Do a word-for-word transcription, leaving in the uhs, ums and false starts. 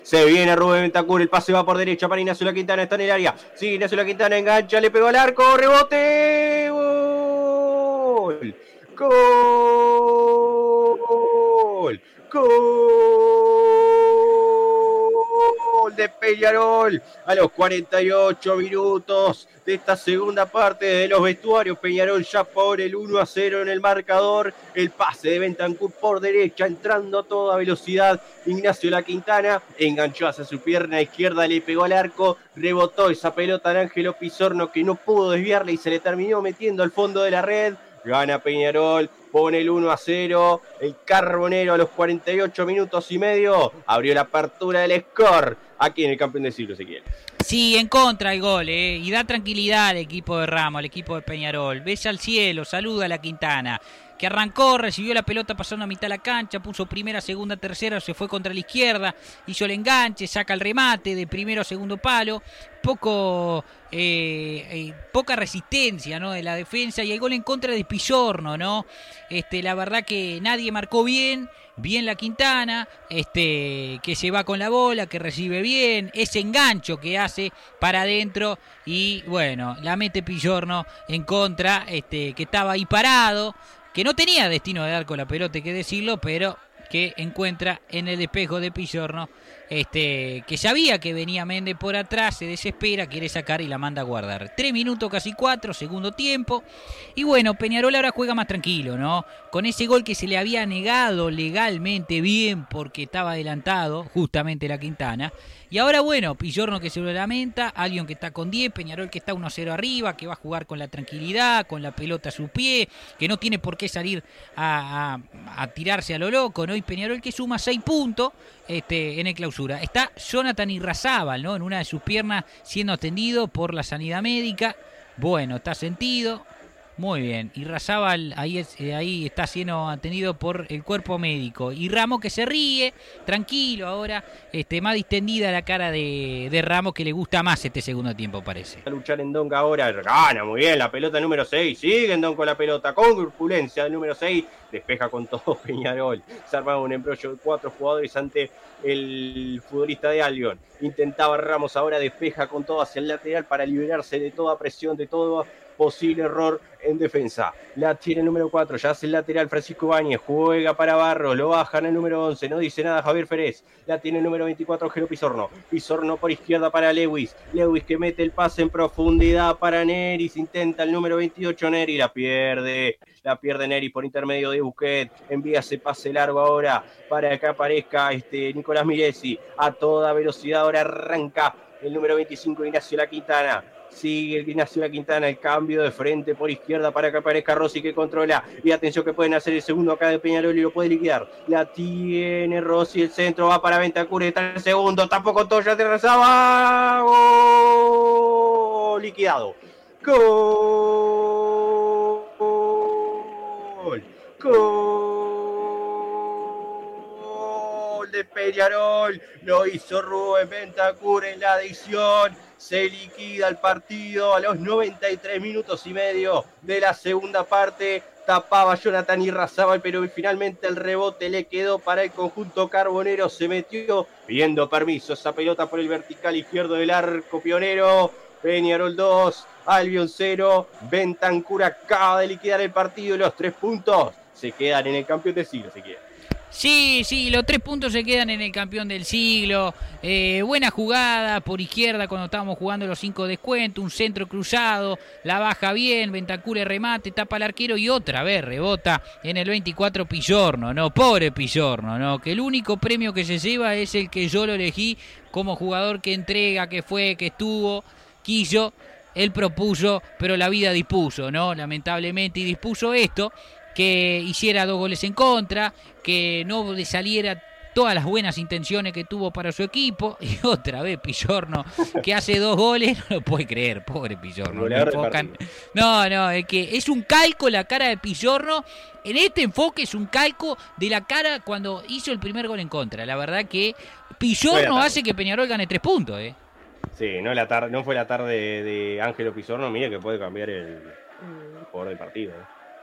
Se viene Rubén Bentancur, el pase va por derecha para Ignacio La Quintana, está en el área. Sí, Ignacio La Quintana engancha, le pegó al arco, rebote. Gol. Gol. Gol de Peñarol a los cuarenta y ocho minutos de esta segunda parte de los vestuarios. Peñarol ya por el uno a cero en el marcador. El pase de Bentancur por derecha, entrando a toda velocidad. Ignacio La Quintana enganchó hacia su pierna izquierda, le pegó al arco, rebotó esa pelota en Ángelo Pizorno, que no pudo desviarla y se le terminó metiendo al fondo de la red. Gana Peñarol, pone el uno a cero. El Carbonero a los cuarenta y ocho minutos y medio abrió la apertura del score aquí en el campeón del siglo, Ezequiel. Sí, en contra el gol, ¿eh? Y da tranquilidad al equipo de Ramos, al equipo de Peñarol. Besa al cielo, saluda a La Quintana, que arrancó, recibió la pelota pasando a mitad de la cancha, puso primera, segunda, tercera, se fue contra la izquierda, hizo el enganche, saca el remate de primero a segundo palo, poco eh, eh, poca resistencia, ¿no?, de la defensa, y el gol en contra de Pizorno, ¿no? Este, la verdad que nadie marcó bien, bien La Quintana, este, que se va con la bola, que recibe bien, ese engancho que hace para adentro, y bueno, la mete Pizorno en contra, este, que estaba ahí parado, que no tenía destino de dar con la pelota, hay que decirlo, pero que encuentra en el espejo de Pizorno, este, que sabía que venía Méndez por atrás, se desespera, quiere sacar y la manda a guardar. Tres minutos, casi cuatro, segundo tiempo. Y bueno, Peñarol ahora juega más tranquilo, ¿no? Con ese gol que se le había negado legalmente bien porque estaba adelantado, justamente La Quintana. Y ahora, bueno, Pizorno que se lo lamenta, Albion que está con diez, Peñarol que está uno a cero arriba, que va a jugar con la tranquilidad, con la pelota a su pie, que no tiene por qué salir a, a, a tirarse a lo loco, ¿no? Y Peñarol que suma seis puntos este, en el clausura. Está Jonathan Irrazábal, ¿no?, en una de sus piernas siendo atendido por la sanidad médica. Bueno, está sentido. Muy bien, y Irrazábal ahí, es, eh, ahí está siendo atendido por el cuerpo médico. Y Ramos que se ríe, tranquilo ahora, este, más distendida la cara de, de Ramos, que le gusta más este segundo tiempo, parece. A luchar en Donga ahora, gana muy bien la pelota número seis, sigue en Don con la pelota, con corpulencia el número seis, despeja con todo Peñarol. Se arma un embrollo de cuatro jugadores ante el futbolista de Albion. Intentaba Ramos, ahora despeja con todo hacia el lateral para liberarse de toda presión, de todo posible error en defensa. La tiene el número cuatro, ya hace el lateral Francisco Ibáñez, juega para Barros, lo bajan el número once, no dice nada Javier Ferez. La tiene el número veinticuatro, Jero Pizorno. Pizorno por izquierda para Lewis. Lewis que mete el pase en profundidad para Neris, intenta el número veintiocho, Neri la pierde. La pierde Neri por intermedio de Busquets. Envía ese pase largo ahora para que aparezca este Nicolás Miresi. A toda velocidad ahora arranca el número veinticinco, Ignacio La Quintana. Sigue el Ignacio La Quintana, el cambio de frente por izquierda para que aparezca Rossi, que controla. Y atención que pueden hacer el segundo acá de Peñarol y lo puede liquidar. La tiene Rossi, el centro va para Bentancur, está el segundo, tampoco todo, ya te rezaba. Gol liquidado. Gol. Gol de Peñarol. Lo hizo Rubén Bentancur en la adición. Se liquida el partido a los noventa y tres minutos y medio de la segunda parte. Tapaba Jonathan Irrazábal, pero finalmente el rebote le quedó para el conjunto carbonero. Se metió pidiendo permiso esa pelota por el vertical izquierdo del arco pionero. Peñarol dos, Albion cero. Bentancur acaba de liquidar el partido y los tres puntos se quedan en el campeón del siglo, si quiere. Sí, sí, los tres puntos se quedan en el campeón del siglo. Eh, buena jugada por izquierda cuando estábamos jugando los cinco descuentos. Un centro cruzado, la baja bien, Bentancur el remate, tapa al arquero y otra vez rebota en el veinticuatro Pizorno, ¿no? Pobre Pizorno, ¿no? Que el único premio que se lleva es el que yo lo elegí como jugador que entrega, que fue, que estuvo, quiso, él propuso, pero la vida dispuso, ¿no? Lamentablemente, y dispuso esto, que hiciera dos goles en contra, que no le saliera todas las buenas intenciones que tuvo para su equipo, y otra vez Pizorno, que hace dos goles, no lo puede creer, pobre Pizorno. No, no, es que es un calco la cara de Pizorno, en este enfoque es un calco de la cara cuando hizo el primer gol en contra. La verdad que Pizorno hace que Peñarol gane tres puntos, ¿eh? Sí, no, la tar- no fue la tarde de Ángelo Pizorno, mira que puede cambiar el, el jugador del partido, ¿eh?